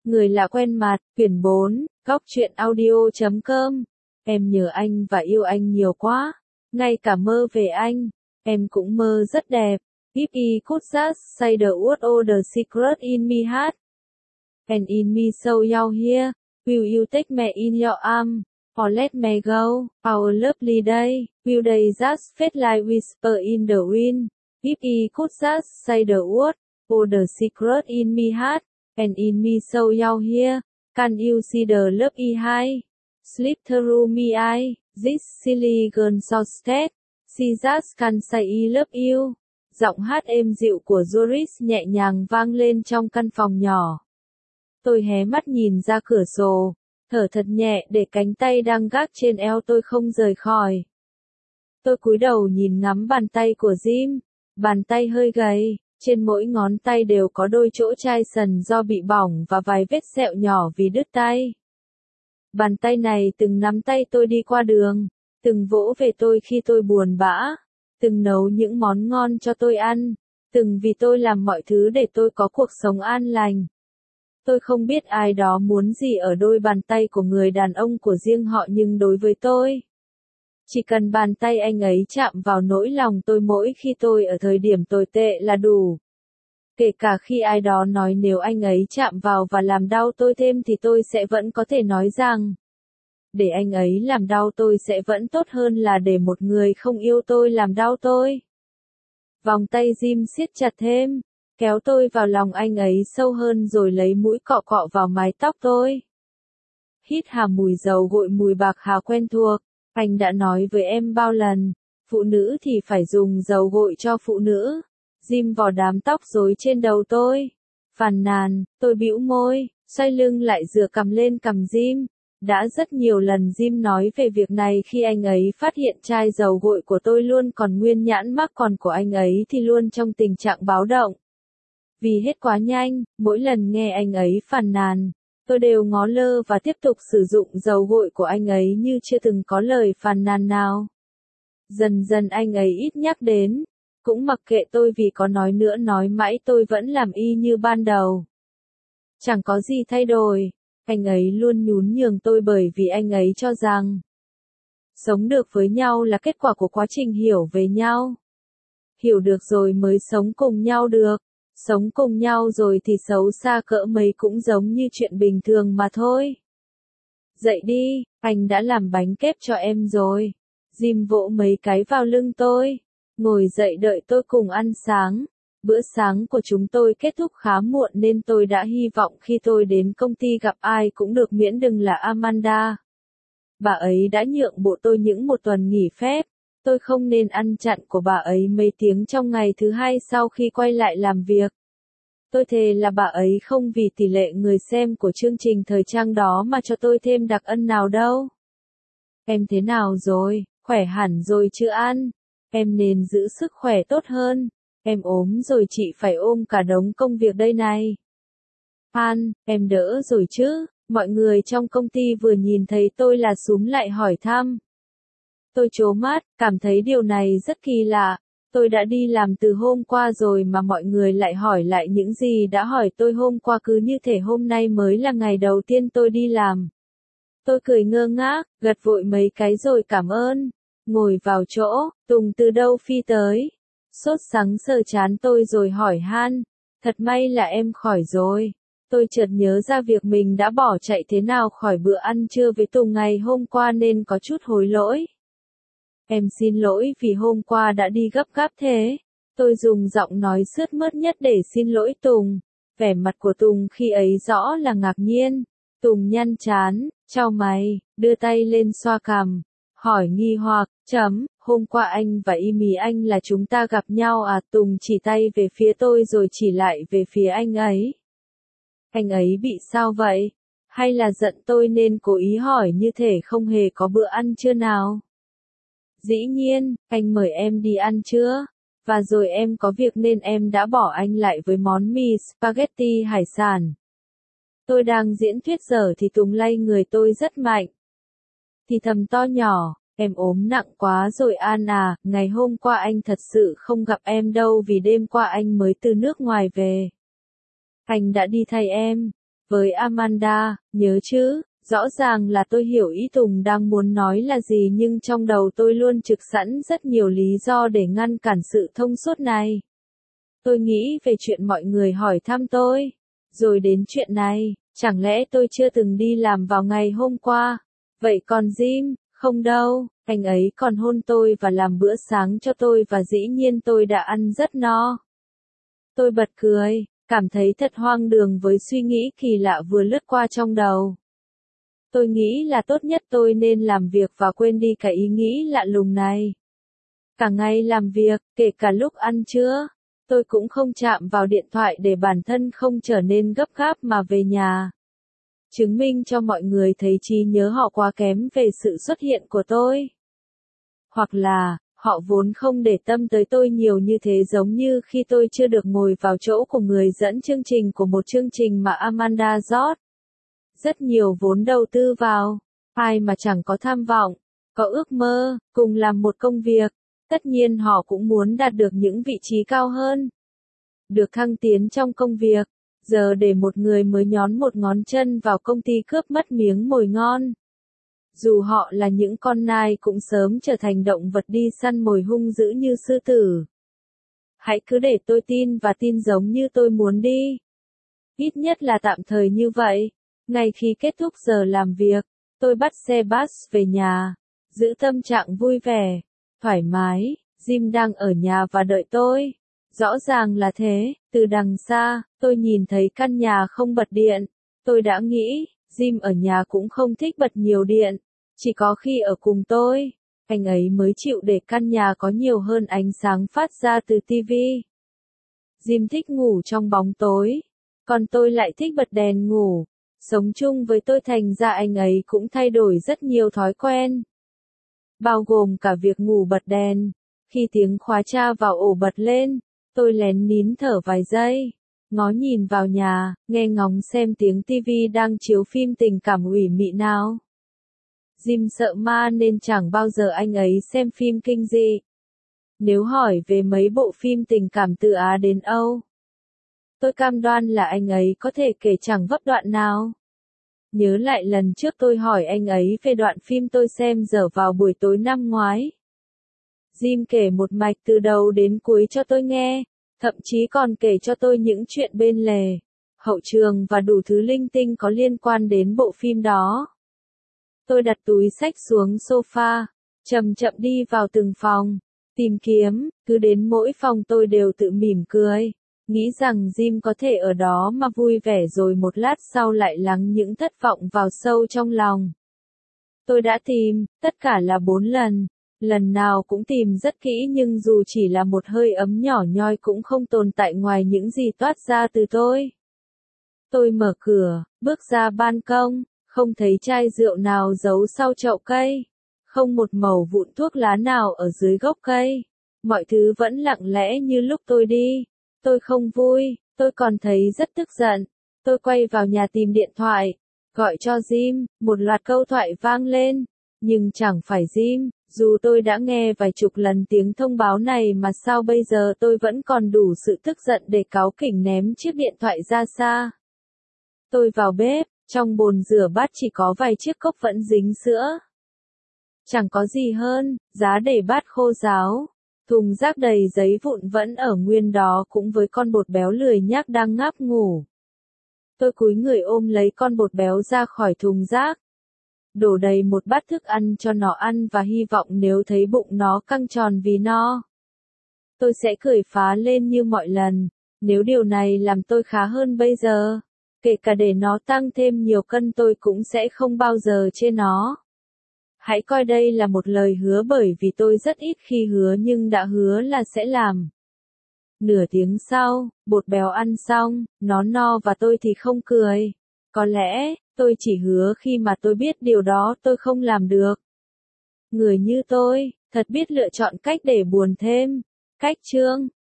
Người lạ quen mặt, quyển 4, góc truyện audio.com. Em nhớ anh và yêu anh nhiều quá. Ngay cả mơ về anh, em cũng mơ rất đẹp. If I could just say the word or the secret in me heart. And in me so you here, will you take me in your arms, or let me go, our lovely day, will they just fade like whisper in the wind. If I could just say the word, or the secret in me heart, and in me so you here, can you see the love I hide? Slip through me eye, this silly girl so sad, she just can say I love you. Giọng hát êm dịu của Doris nhẹ nhàng vang lên trong căn phòng nhỏ. Tôi hé mắt nhìn ra cửa sổ, thở thật nhẹ để cánh tay đang gác trên eo tôi không rời khỏi. Tôi cúi đầu nhìn ngắm bàn tay của Jim, bàn tay hơi gầy, trên mỗi ngón tay đều có đôi chỗ chai sần do bị bỏng và vài vết sẹo nhỏ vì đứt tay. Bàn tay này từng nắm tay tôi đi qua đường, từng vỗ về tôi khi tôi buồn bã, từng nấu những món ngon cho tôi ăn, từng vì tôi làm mọi thứ để tôi có cuộc sống an lành. Tôi không biết ai đó muốn gì ở đôi bàn tay của người đàn ông của riêng họ, nhưng đối với tôi, chỉ cần bàn tay anh ấy chạm vào nỗi lòng tôi mỗi khi tôi ở thời điểm tồi tệ là đủ. Kể cả khi ai đó nói nếu anh ấy chạm vào và làm đau tôi thêm thì tôi sẽ vẫn có thể nói rằng, để anh ấy làm đau tôi sẽ vẫn tốt hơn là để một người không yêu tôi làm đau tôi. Vòng tay Jim siết chặt thêm, kéo tôi vào lòng anh ấy sâu hơn rồi lấy mũi cọ cọ vào mái tóc tôi. Hít hà mùi dầu gội, mùi bạc hà quen thuộc. Anh đã nói với em bao lần, phụ nữ thì phải dùng dầu gội cho phụ nữ. Jim vò đám tóc rối trên đầu tôi. Phàn nàn, tôi bĩu môi, xoay lưng lại dựa cằm lên cằm Jim. Đã rất nhiều lần Jim nói về việc này khi anh ấy phát hiện chai dầu gội của tôi luôn còn nguyên nhãn mác, còn của anh ấy thì luôn trong tình trạng báo động. Vì hết quá nhanh, mỗi lần nghe anh ấy phàn nàn, tôi đều ngó lơ và tiếp tục sử dụng dầu gội của anh ấy như chưa từng có lời phàn nàn nào. Dần dần anh ấy ít nhắc đến, cũng mặc kệ tôi vì có nói nữa nói mãi tôi vẫn làm y như ban đầu. Chẳng có gì thay đổi, anh ấy luôn nhún nhường tôi bởi vì anh ấy cho rằng sống được với nhau là kết quả của quá trình hiểu về nhau. Hiểu được rồi mới sống cùng nhau được. Sống cùng nhau rồi thì xấu xa cỡ mấy cũng giống như chuyện bình thường mà thôi. Dậy đi, anh đã làm bánh kép cho em rồi. Jim vỗ mấy cái vào lưng tôi. Ngồi dậy đợi tôi cùng ăn sáng. Bữa sáng của chúng tôi kết thúc khá muộn nên tôi đã hy vọng khi tôi đến công ty gặp ai cũng được miễn đừng là Amanda. Bà ấy đã nhượng bộ tôi những một tuần nghỉ phép. Tôi không nên ăn chặn của bà ấy mấy tiếng trong ngày thứ hai sau khi quay lại làm việc. Tôi thề là bà ấy không vì tỷ lệ người xem của chương trình thời trang đó mà cho tôi thêm đặc ân nào đâu. Em thế nào rồi, khỏe hẳn rồi chứ An? Em nên giữ sức khỏe tốt hơn. Em ốm rồi chị phải ôm cả đống công việc đây này. An, em đỡ rồi chứ? Mọi người trong công ty vừa nhìn thấy tôi là xúm lại hỏi thăm. Tôi trố mắt, cảm thấy điều này rất kỳ lạ. Tôi đã đi làm từ hôm qua rồi mà mọi người lại hỏi lại những gì đã hỏi tôi hôm qua, cứ như thể hôm nay mới là ngày đầu tiên tôi đi làm. Tôi cười ngơ ngác, gật vội mấy cái rồi cảm ơn. Ngồi vào chỗ, Tùng từ đâu phi tới. Sốt sắng sờ trán tôi rồi hỏi han. Thật may là em khỏi rồi. Tôi chợt nhớ ra việc mình đã bỏ chạy thế nào khỏi bữa ăn trưa với Tùng ngày hôm qua nên có chút hối lỗi. Em xin lỗi vì hôm qua đã đi gấp gáp thế. Tôi dùng giọng nói sướt mướt nhất để xin lỗi Tùng. Vẻ mặt của Tùng khi ấy rõ là ngạc nhiên. Tùng nhăn trán, chau mày, đưa tay lên xoa cằm, hỏi nghi hoặc, hôm qua anh và Amy anh là chúng ta gặp nhau à? Tùng chỉ tay về phía tôi rồi chỉ lại về phía anh ấy. Anh ấy bị sao vậy? Hay là giận tôi nên cố ý hỏi như thể không hề có bữa ăn trưa nào? Dĩ nhiên, anh mời em đi ăn trưa, và rồi em có việc nên em đã bỏ anh lại với món mì spaghetti hải sản. Tôi đang diễn thuyết dở thì Tùng lay người tôi rất mạnh. Thì thầm to nhỏ, em ốm nặng quá rồi An à, ngày hôm qua anh thật sự không gặp em đâu vì đêm qua anh mới từ nước ngoài về. Anh đã đi thay em, Với Amanda, nhớ chứ, rõ ràng là tôi hiểu ý Tùng đang muốn nói là gì nhưng trong đầu tôi luôn trực sẵn rất nhiều lý do để ngăn cản sự thông suốt này. Tôi nghĩ về chuyện mọi người hỏi thăm tôi. Rồi đến chuyện này, chẳng lẽ tôi chưa từng đi làm vào ngày hôm qua? Vậy còn Jim, không đâu, anh ấy còn hôn tôi và làm bữa sáng cho tôi và dĩ nhiên tôi đã ăn rất no. Tôi bật cười, cảm thấy thật hoang đường với suy nghĩ kỳ lạ vừa lướt qua trong đầu. Tôi nghĩ là tốt nhất tôi nên làm việc và quên đi cái ý nghĩ lạ lùng này. Cả ngày làm việc, kể cả lúc ăn trưa, tôi cũng không chạm vào điện thoại để bản thân không trở nên gấp gáp mà về nhà. Chứng minh cho mọi người thấy trí nhớ họ quá kém về sự xuất hiện của tôi. Hoặc là, họ vốn không để tâm tới tôi nhiều như thế giống như khi tôi chưa được ngồi vào chỗ của người dẫn chương trình của một chương trình mà Amanda rót. Rất nhiều vốn đầu tư vào, ai mà chẳng có tham vọng, có ước mơ, cùng làm một công việc, tất nhiên họ cũng muốn đạt được những vị trí cao hơn. Được thăng tiến trong công việc, giờ để một người mới nhón một ngón chân vào công ty cướp mất miếng mồi ngon. Dù họ là những con nai cũng sớm trở thành động vật đi săn mồi hung dữ như sư tử. Hãy cứ để tôi tin và tin giống như tôi muốn đi. Ít nhất là tạm thời như vậy. Ngay khi kết thúc giờ làm việc, tôi bắt xe bus về nhà, giữ tâm trạng vui vẻ, thoải mái. Jim đang ở nhà và đợi tôi. Rõ ràng là thế, từ đằng xa, tôi nhìn thấy căn nhà không bật điện. Tôi đã nghĩ, Jim ở nhà cũng không thích bật nhiều điện. Chỉ có khi ở cùng tôi, anh ấy mới chịu để căn nhà có nhiều hơn ánh sáng phát ra từ tivi. Jim thích ngủ trong bóng tối, còn tôi lại thích bật đèn ngủ. Sống chung với tôi thành ra anh ấy cũng thay đổi rất nhiều thói quen. Bao gồm cả việc ngủ bật đèn. Khi tiếng khóa tra vào ổ bật lên, tôi lén nín thở vài giây, ngó nhìn vào nhà, nghe ngóng xem tiếng tivi đang chiếu phim tình cảm ủy mị nào. Jim sợ ma nên chẳng bao giờ anh ấy xem phim kinh dị. Nếu hỏi về mấy bộ phim tình cảm từ Á đến Âu, tôi cam đoan là anh ấy có thể kể chẳng vấp đoạn nào. Nhớ lại lần trước tôi hỏi anh ấy về đoạn phim tôi xem dở vào buổi tối năm ngoái. Jim kể một mạch từ đầu đến cuối cho tôi nghe, thậm chí còn kể cho tôi những chuyện bên lề, hậu trường và đủ thứ linh tinh có liên quan đến bộ phim đó. Tôi đặt túi xách xuống sofa, chậm chậm đi vào từng phòng, tìm kiếm, cứ đến mỗi phòng tôi đều tự mỉm cười, nghĩ rằng Jim có thể ở đó mà vui vẻ rồi một lát sau lại lắng những thất vọng vào sâu trong lòng. Tôi đã tìm, tất cả là 4 lần. Lần nào cũng tìm rất kỹ nhưng dù chỉ là một hơi ấm nhỏ nhoi cũng không tồn tại ngoài những gì toát ra từ tôi. Tôi mở cửa, bước ra ban công, không thấy chai rượu nào giấu sau chậu cây, không một mẩu vụn thuốc lá nào ở dưới gốc cây. Mọi thứ vẫn lặng lẽ như lúc tôi đi. Tôi không vui, tôi còn thấy rất tức giận. Tôi quay vào nhà tìm điện thoại, gọi cho Jim, một loạt câu thoại vang lên, nhưng chẳng phải Jim. Dù tôi đã nghe vài chục lần tiếng thông báo này mà sao bây giờ tôi vẫn còn đủ sự tức giận để cáu kỉnh ném chiếc điện thoại ra xa. Tôi vào bếp, trong bồn rửa bát chỉ có vài chiếc cốc vẫn dính sữa. Chẳng có gì hơn, giá để bát khô ráo. Thùng rác đầy giấy vụn vẫn ở nguyên đó cũng với con bột béo lười nhác đang ngáp ngủ. Tôi cúi người ôm lấy con bột béo ra khỏi thùng rác. Đổ đầy một bát thức ăn cho nó ăn và hy vọng nếu thấy bụng nó căng tròn vì no, tôi sẽ cười phá lên như mọi lần. Nếu điều này làm tôi khá hơn bây giờ, kể cả để nó tăng thêm nhiều cân tôi cũng sẽ không bao giờ chê nó. Hãy coi đây là một lời hứa bởi vì tôi rất ít khi hứa nhưng đã hứa là sẽ làm. Nửa tiếng sau, bột béo ăn xong, nó no và tôi thì không cười. Có lẽ, tôi chỉ hứa khi mà tôi biết điều đó tôi không làm được. Người như tôi, thật biết lựa chọn cách để buồn thêm. Cách chương